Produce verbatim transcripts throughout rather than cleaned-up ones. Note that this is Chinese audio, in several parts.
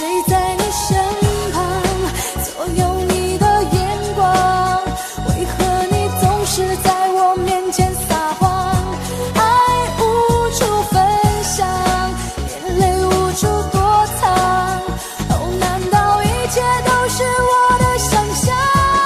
在你身旁，左右你的眼光？为何你总是在我面前撒谎？爱无处分享，眼泪无处躲藏。哦，难道一切都是我的想象？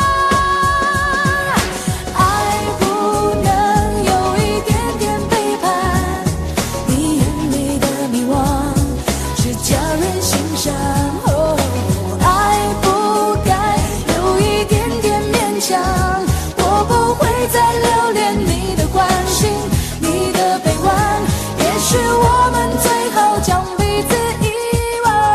爱不能有一点点背叛，你眼里的迷惘是叫人心伤。哦，爱不该有一点点勉强，我不会再留恋你的关心，你的臂弯，也许我们最好将彼此遗忘。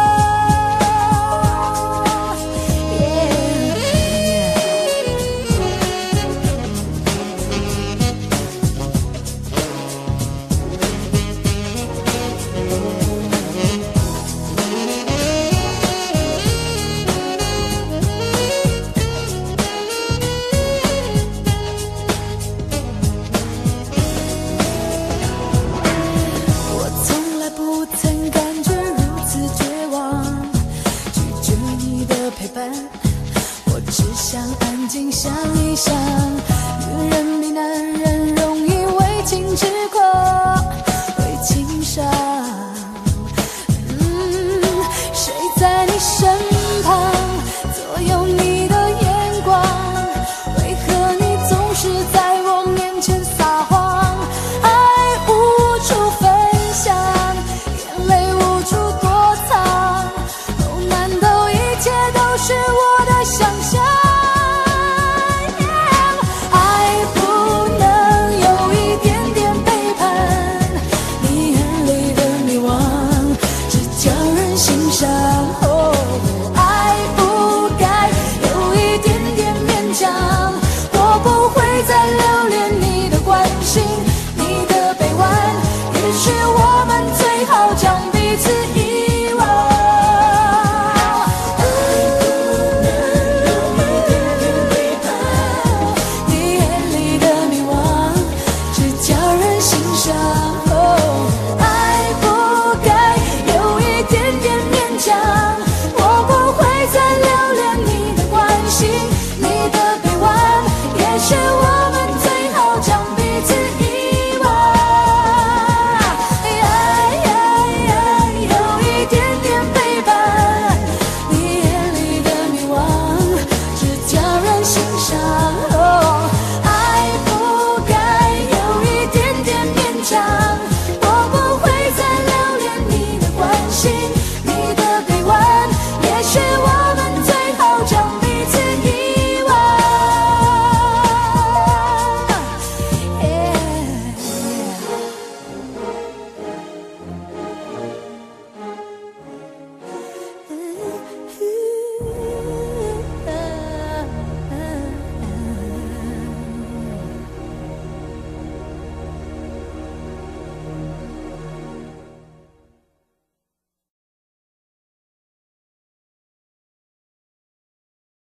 我从来不曾感觉如此绝望，拒绝你的陪伴，我只想安静想一想。女人比男人容易为情痴狂，为情伤。嗯，谁在你身旁，左右你的眼光？为何你总是在我面前撒谎？爱无处分享，眼泪无处躲藏。哦，难道一切都是我的想象？爱不能有一点点背叛，你眼里的迷惘是叫人心伤。